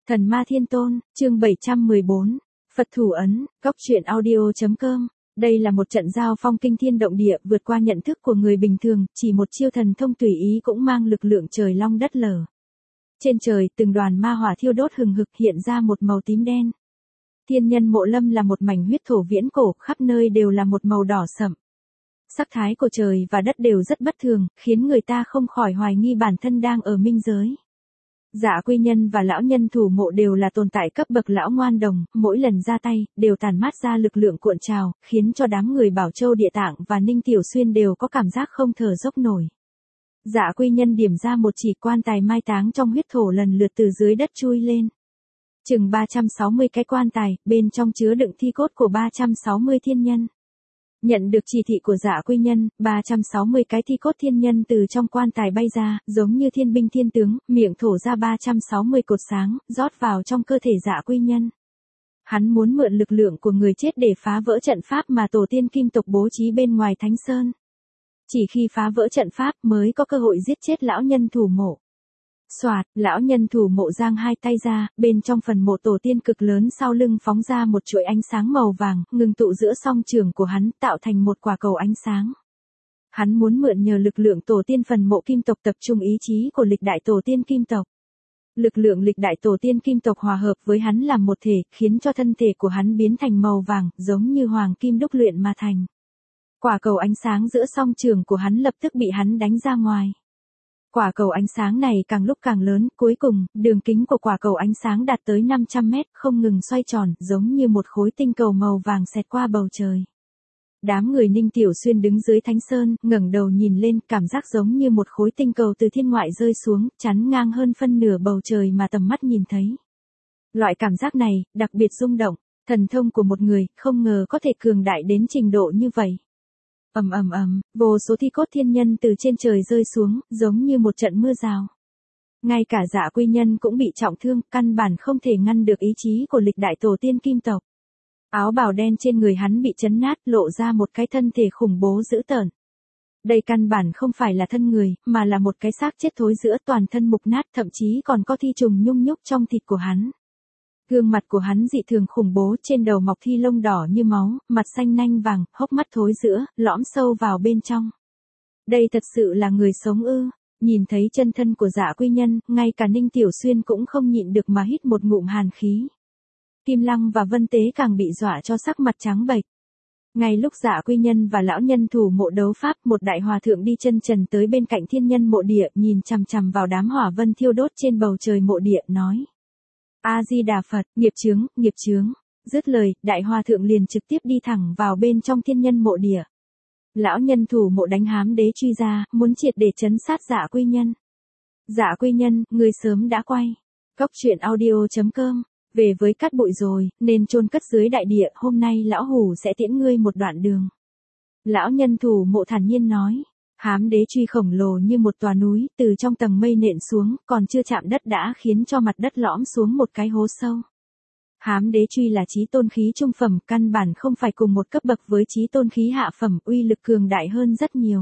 Thần Ma Thiên Tôn, chương 714, Phật Thủ Ấn, Góc Truyện Audio.com. Đây là một trận giao phong kinh thiên động địa vượt qua nhận thức của người bình thường, chỉ một chiêu thần thông tùy ý cũng mang lực lượng trời long đất lở. Trên trời, từng đoàn ma hỏa thiêu đốt hừng hực hiện ra một màu tím đen. Thiên Nhân Mộ Lâm là một mảnh huyết thổ viễn cổ, khắp nơi đều là một màu đỏ sậm. Sắc thái của trời và đất đều rất bất thường, khiến người ta không khỏi hoài nghi bản thân đang ở minh giới. Dạ Quy Nhân và lão nhân Thủ Mộ đều là tồn tại cấp bậc lão ngoan đồng, mỗi lần ra tay, đều tản mát ra lực lượng cuộn trào, khiến cho đám người Bảo Châu Địa Tạng và Ninh Tiểu Xuyên đều có cảm giác không thở dốc nổi. Dạ Quy Nhân điểm ra một chỉ quan tài mai táng trong huyết thổ lần lượt từ dưới đất chui lên. Chừng 360 cái quan tài, bên trong chứa đựng thi cốt của 360 thiên nhân. Nhận được chỉ thị của Dạ Quy Nhân, 360 cái thi cốt thiên nhân từ trong quan tài bay ra, giống như thiên binh thiên tướng, miệng thổ ra 360 cột sáng, rót vào trong cơ thể Dạ Quy Nhân. Hắn muốn mượn lực lượng của người chết để phá vỡ trận pháp mà tổ tiên kim tộc bố trí bên ngoài Thánh Sơn. Chỉ khi phá vỡ trận pháp mới có cơ hội giết chết lão nhân Thủ Mộ. Soạt, lão nhân Thủ Mộ giang hai tay ra, bên trong phần mộ tổ tiên cực lớn sau lưng phóng ra một chuỗi ánh sáng màu vàng, ngừng tụ giữa song trường của hắn, tạo thành một quả cầu ánh sáng. Hắn muốn mượn nhờ lực lượng tổ tiên phần mộ kim tộc tập trung ý chí của lịch đại tổ tiên kim tộc. Lực lượng lịch đại tổ tiên kim tộc hòa hợp với hắn làm một thể, khiến cho thân thể của hắn biến thành màu vàng, giống như hoàng kim đúc luyện mà thành. Quả cầu ánh sáng giữa song trường của hắn lập tức bị hắn đánh ra ngoài. Quả cầu ánh sáng này càng lúc càng lớn, cuối cùng, đường kính của quả cầu ánh sáng đạt tới 500 mét, không ngừng xoay tròn, giống như một khối tinh cầu màu vàng xẹt qua bầu trời. Đám người Ninh Tiểu Xuyên đứng dưới Thánh Sơn, ngẩng đầu nhìn lên, cảm giác giống như một khối tinh cầu từ thiên ngoại rơi xuống, chắn ngang hơn phân nửa bầu trời mà tầm mắt nhìn thấy. Loại cảm giác này, đặc biệt rung động, thần thông của một người, không ngờ có thể cường đại đến trình độ như vậy. Vô số thi cốt thiên nhân từ trên trời rơi xuống, giống như một trận mưa rào. Ngay cả Dạ Quy Nhân cũng bị trọng thương, căn bản không thể ngăn được ý chí của lịch đại tổ tiên kim tộc. Áo bào đen trên người hắn bị chấn nát, lộ ra một cái thân thể khủng bố dữ tợn. Đây căn bản không phải là thân người, mà là một cái xác chết thối rữa, toàn thân mục nát, thậm chí còn có thi trùng nhung nhúc trong thịt của hắn. Gương mặt của hắn dị thường khủng bố, trên đầu mọc thi lông đỏ như máu, mặt xanh nanh vàng, hốc mắt thối rữa, lõm sâu vào bên trong. Đây thật sự là người sống ư? Nhìn thấy chân thân của Dạ Quy Nhân, ngay cả Ninh Tiểu Xuyên cũng không nhịn được mà hít một ngụm hàn khí. Kim Lăng và Vân Tế càng bị dọa cho sắc mặt trắng bệch. Ngay lúc Dạ Quy Nhân và lão nhân Thủ Mộ đấu pháp, một đại hòa thượng đi chân trần tới bên cạnh Thiên Nhân Mộ Địa, nhìn chằm chằm vào đám hỏa vân thiêu đốt trên bầu trời mộ địa, nói: A-di-đà Phật, nghiệp chướng, nghiệp chướng. Dứt lời, đại hòa thượng liền trực tiếp đi thẳng vào bên trong Thiên Nhân Mộ Địa. Lão nhân Thủ Mộ đánh hám đế truy ra, muốn triệt để trấn sát Dạ Quy Nhân. Dạ Quy Nhân, người sớm đã quay. Góc Truyện Audio.com. Về với cát bụi rồi, nên chôn cất dưới đại địa, hôm nay lão hủ sẽ tiễn ngươi một đoạn đường. Lão nhân Thủ Mộ thản nhiên nói. Hám đế truy khổng lồ như một tòa núi, từ trong tầng mây nện xuống, còn chưa chạm đất đã khiến cho mặt đất lõm xuống một cái hố sâu. Hám đế truy là chí tôn khí trung phẩm, căn bản không phải cùng một cấp bậc với chí tôn khí hạ phẩm, uy lực cường đại hơn rất nhiều.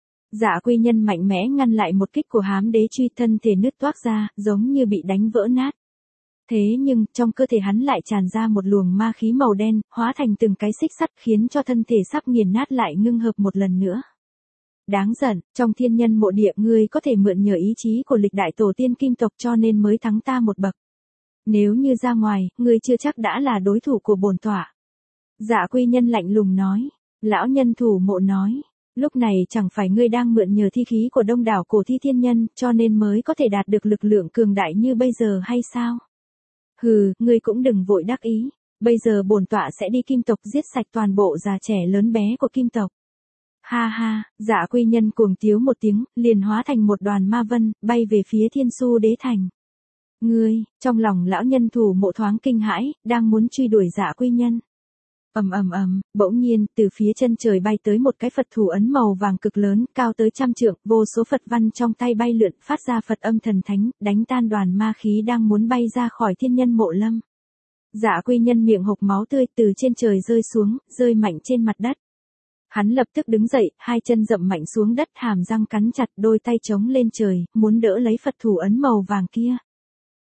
Dạ Quy Nhân mạnh mẽ ngăn lại một kích của hám đế truy, thân thể nứt toác ra, giống như bị đánh vỡ nát. Thế nhưng, trong cơ thể hắn lại tràn ra một luồng ma khí màu đen, hóa thành từng cái xích sắt, khiến cho thân thể sắp nghiền nát lại ngưng hợp một lần nữa. Đáng giận, trong Thiên Nhân Mộ Địa ngươi có thể mượn nhờ ý chí của lịch đại tổ tiên kim tộc cho nên mới thắng ta một bậc. Nếu như ra ngoài, ngươi chưa chắc đã là đối thủ của bổn tọa. Dạ Quy Nhân lạnh lùng nói. Lão nhân Thủ Mộ nói. Lúc này chẳng phải ngươi đang mượn nhờ thi khí của đông đảo cổ thi thiên nhân, cho nên mới có thể đạt được lực lượng cường đại như bây giờ hay sao? Hừ, ngươi cũng đừng vội đắc ý. Bây giờ bổn tọa sẽ đi kim tộc giết sạch toàn bộ già trẻ lớn bé của kim tộc. Ha ha, Dạ Quy Nhân cuồng tiếu một tiếng, liền hóa thành một đoàn ma vân, bay về phía Thiên Su Đế Thành. Ngươi, trong lòng lão nhân Thủ Mộ thoáng kinh hãi, đang muốn truy đuổi Dạ Quy Nhân. Bỗng nhiên, từ phía chân trời bay tới một cái Phật thủ ấn màu vàng cực lớn, cao tới 100 trượng, vô số Phật văn trong tay bay lượn, phát ra Phật âm thần thánh, đánh tan đoàn ma khí đang muốn bay ra khỏi Thiên Nhân Mộ Lâm. Dạ Quy Nhân miệng hộc máu tươi từ trên trời rơi xuống, rơi mạnh trên mặt đất. Hắn lập tức đứng dậy, hai chân dậm mạnh xuống đất, hàm răng cắn chặt, đôi tay chống lên trời, muốn đỡ lấy Phật thủ ấn màu vàng kia.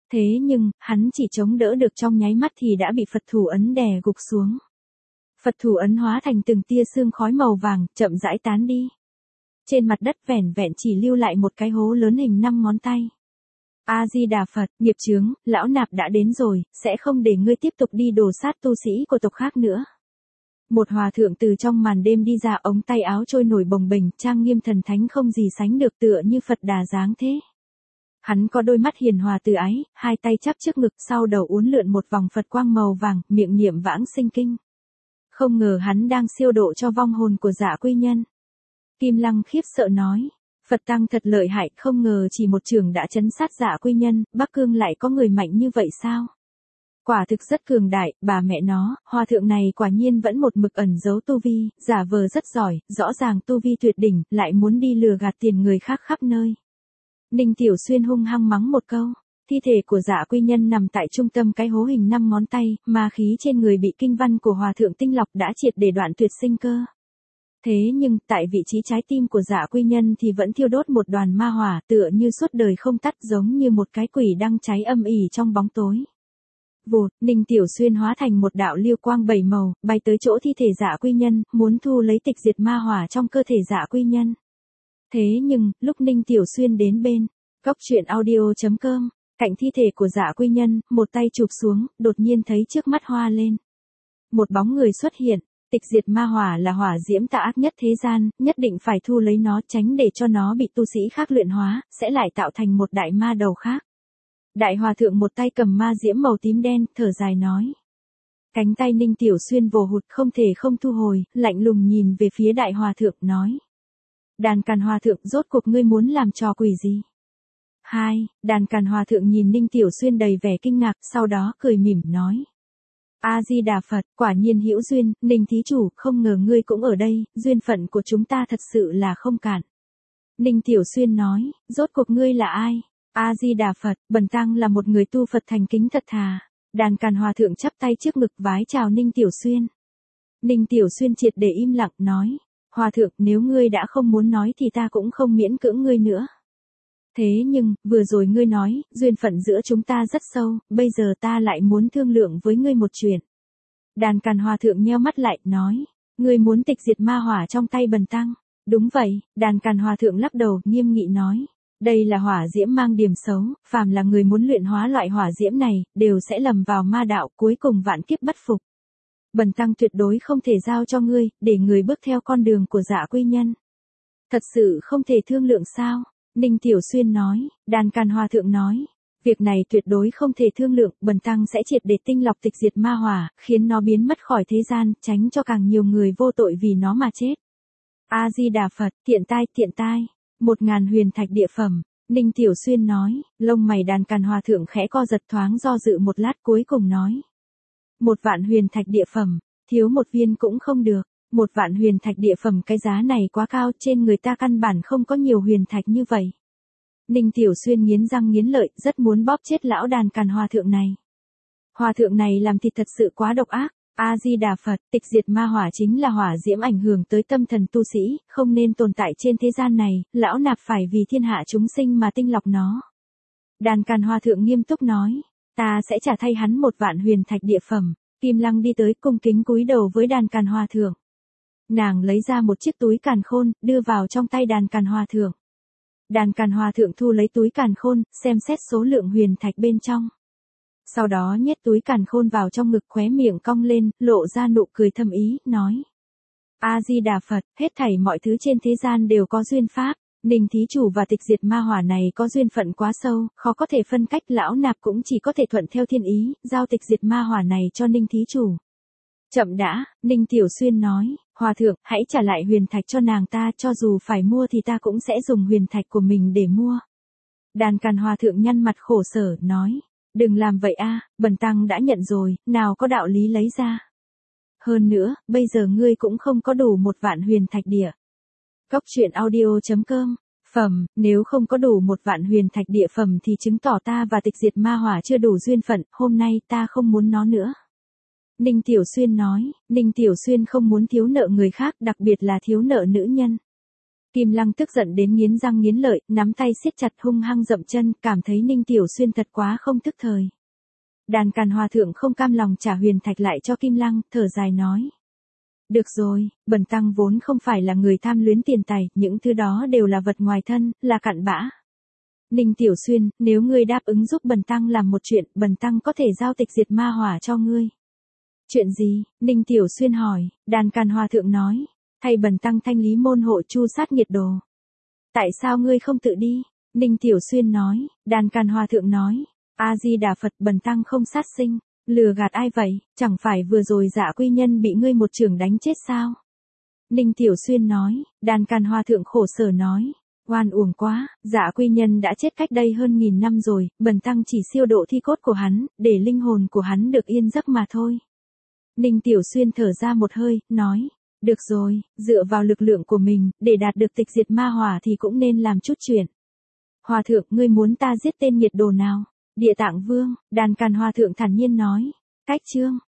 Thế nhưng, hắn chỉ chống đỡ được trong nháy mắt thì đã bị Phật thủ ấn đè gục xuống. Phật thủ ấn hóa thành từng tia sương khói màu vàng, chậm rãi tán đi. Trên mặt đất vẻn vẹn chỉ lưu lại một cái hố lớn hình 5 ngón tay. A-di-đà Phật, nghiệp chướng, lão nạp đã đến rồi, sẽ không để ngươi tiếp tục đi đổ sát tu sĩ của tộc khác nữa. Một hòa thượng từ trong màn đêm đi ra, ống tay áo trôi nổi bồng bềnh, trang nghiêm thần thánh không gì sánh được, tựa như Phật Đà dáng thế. Hắn có đôi mắt hiền hòa từ ái, hai tay chắp trước ngực, sau đầu uốn lượn một vòng Phật quang màu vàng, miệng niệm vãng sinh kinh. Không ngờ hắn đang siêu độ cho vong hồn của Dạ Quy Nhân. Kim Lăng khiếp sợ nói, Phật Tăng thật lợi hại, không ngờ chỉ một chưởng đã trấn sát Dạ Quy Nhân, Bắc Cương lại có người mạnh như vậy sao? Quả thực rất cường đại, bà mẹ nó, hòa thượng này quả nhiên vẫn một mực ẩn giấu tu vi, giả vờ rất giỏi, rõ ràng tu vi tuyệt đỉnh, lại muốn đi lừa gạt tiền người khác khắp nơi. Ninh Tiểu Xuyên hung hăng mắng một câu, thi thể của Dạ Quy Nhân nằm tại trung tâm cái hố hình 5 ngón tay, ma khí trên người bị kinh văn của hòa thượng tinh lọc đã triệt để đoạn tuyệt sinh cơ. Thế nhưng, tại vị trí trái tim của Dạ Quy Nhân thì vẫn thiêu đốt một đoàn ma hỏa, tựa như suốt đời không tắt, giống như một cái quỷ đang cháy âm ỉ trong bóng tối. Vụt, Ninh Tiểu Xuyên hóa thành một đạo lưu quang 7 màu, bay tới chỗ thi thể Dạ Quy Nhân, muốn thu lấy tịch diệt ma hỏa trong cơ thể Dạ Quy Nhân. Thế nhưng, lúc Ninh Tiểu Xuyên đến bên, góc truyện audio.com, cạnh thi thể của Dạ Quy Nhân, một tay chụp xuống, đột nhiên thấy trước mắt hoa lên. Một bóng người xuất hiện, tịch diệt ma hỏa là hỏa diễm tà ác nhất thế gian, nhất định phải thu lấy nó, tránh để cho nó bị tu sĩ khác luyện hóa, sẽ lại tạo thành một đại ma đầu khác. Đại hòa thượng một tay cầm ma diễm màu tím đen, thở dài nói. Cánh tay Ninh Tiểu Xuyên vồ hụt, không thể không thu hồi, lạnh lùng nhìn về phía đại hòa thượng, nói. Đàn Càn hòa thượng, rốt cuộc ngươi muốn làm trò quỷ gì? Đàn Càn hòa thượng nhìn Ninh Tiểu Xuyên đầy vẻ kinh ngạc, sau đó cười mỉm nói. A-di-đà Phật, quả nhiên hữu duyên, Ninh thí chủ, không ngờ ngươi cũng ở đây, duyên phận của chúng ta thật sự là không cạn. Ninh Tiểu Xuyên nói, rốt cuộc ngươi là ai? A-di-đà Phật, bần tăng là một người tu Phật thành kính thật thà. Đàn Càn hòa thượng chắp tay trước ngực vái chào Ninh Tiểu Xuyên. Ninh Tiểu Xuyên triệt để im lặng, nói. Hòa thượng, nếu ngươi đã không muốn nói thì ta cũng không miễn cưỡng ngươi nữa. Thế nhưng, vừa rồi ngươi nói, duyên phận giữa chúng ta rất sâu, bây giờ ta lại muốn thương lượng với ngươi một chuyện. Đàn Càn hòa thượng nheo mắt lại, nói. Ngươi muốn tịch diệt ma hỏa trong tay bần tăng. Đúng vậy, Đàn Càn hòa thượng lắc đầu, nghiêm nghị nói. Đây là hỏa diễm mang điểm xấu, phàm là người muốn luyện hóa loại hỏa diễm này, đều sẽ lầm vào ma đạo, cuối cùng vạn kiếp bất phục. Bần tăng tuyệt đối không thể giao cho ngươi, để người bước theo con đường của Dạ Quy Nhân. Thật sự không thể thương lượng sao? Ninh Tiểu Xuyên nói. Đàn Càn hòa thượng nói. Việc này tuyệt đối không thể thương lượng, bần tăng sẽ triệt để tinh lọc tịch diệt ma hỏa, khiến nó biến mất khỏi thế gian, tránh cho càng nhiều người vô tội vì nó mà chết. A-di-đà Phật, tiện tai. 1000 huyền thạch địa phẩm. Ninh Tiểu Xuyên nói. Lông mày Đàn Càn hòa thượng khẽ co giật, thoáng do dự một lát, cuối cùng nói. 1.000 huyền thạch địa phẩm, thiếu một viên cũng không được. 1.000 huyền thạch địa phẩm, cái giá này quá cao, trên người ta căn bản không có nhiều huyền thạch như vậy. Ninh Tiểu Xuyên nghiến răng nghiến lợi, rất muốn bóp chết lão Đàn Càn hòa thượng này. Hòa thượng này làm thịt thật sự quá độc ác. A-di-đà Phật, tịch diệt ma hỏa chính là hỏa diễm ảnh hưởng tới tâm thần tu sĩ, không nên tồn tại trên thế gian này, lão nạp phải vì thiên hạ chúng sinh mà tinh lọc nó. Đàn Càn hòa thượng nghiêm túc nói. Ta sẽ trả thay hắn 1.000 huyền thạch địa phẩm. Kim Lăng đi tới, cung kính cúi đầu với Đàn Càn hòa thượng. Nàng lấy ra một chiếc túi càn khôn, đưa vào trong tay Đàn Càn hòa thượng. Đàn Càn hòa thượng thu lấy túi càn khôn, xem xét số lượng huyền thạch bên trong. Sau đó nhét túi càn khôn vào trong ngực, khóe miệng cong lên, lộ ra nụ cười thâm ý, nói. A-di-đà Phật, hết thảy mọi thứ trên thế gian đều có duyên pháp. Ninh thí chủ và tịch diệt ma hỏa này có duyên phận quá sâu, khó có thể phân cách, lão nạp cũng chỉ có thể thuận theo thiên ý, giao tịch diệt ma hỏa này cho Ninh thí chủ. Chậm đã, Ninh Tiểu Xuyên nói. Hòa thượng, hãy trả lại huyền thạch cho nàng ta, cho dù phải mua thì ta cũng sẽ dùng huyền thạch của mình để mua. Đàn Càn hòa thượng nhăn mặt khổ sở, nói. Đừng làm vậy a, bần tăng đã nhận rồi, nào có đạo lý lấy ra. Hơn nữa, bây giờ ngươi cũng không có đủ 1.000 huyền thạch địa. Góc truyện audio.com. Phẩm, nếu không có đủ 1.000 huyền thạch địa phẩm thì chứng tỏ ta và tịch diệt ma hỏa chưa đủ duyên phận, hôm nay ta không muốn nó nữa. Ninh Tiểu Xuyên nói. Ninh Tiểu Xuyên không muốn thiếu nợ người khác, đặc biệt là thiếu nợ nữ nhân. Kim Lăng tức giận đến nghiến răng nghiến lợi, nắm tay siết chặt hung hăng dậm chân, cảm thấy Ninh Tiểu Xuyên thật quá không thức thời. Đàn Càn Hòa Thượng không cam lòng trả huyền thạch lại cho Kim Lăng, thở dài nói. Được rồi, bần tăng vốn không phải là người tham luyến tiền tài, những thứ đó đều là vật ngoài thân, là cặn bã. Ninh Tiểu Xuyên, nếu ngươi đáp ứng giúp bần tăng làm một chuyện, bần tăng có thể giao tịch diệt ma hỏa cho ngươi. Chuyện gì? Ninh Tiểu Xuyên hỏi. Đàn Càn Hòa Thượng nói, thay bần tăng thanh lý môn hộ chu sát nghiệt đồ. Tại sao ngươi không tự đi? Ninh Tiểu Xuyên nói. Đàn Càn Hòa Thượng nói, A-di-đà Phật, bần tăng không sát sinh. Lừa gạt ai vậy? Chẳng phải vừa rồi Dạ Quy Nhân bị ngươi một chưởng đánh chết sao? Ninh Tiểu Xuyên nói. Đàn Càn Hòa Thượng khổ sở nói, oan uổng quá, Dạ Quy Nhân đã chết cách đây hơn 1000 năm rồi, bần tăng chỉ siêu độ thi cốt của hắn, để linh hồn của hắn được yên giấc mà thôi. Ninh Tiểu Xuyên thở ra một hơi, nói, được rồi, dựa vào lực lượng của mình, để đạt được tịch diệt ma hỏa thì cũng nên làm chút chuyện. Hòa Thượng, ngươi muốn ta giết tên nghiệt đồ nào? Địa Tạng Vương. Đàn Càn Hòa Thượng thản nhiên nói. Cách chương.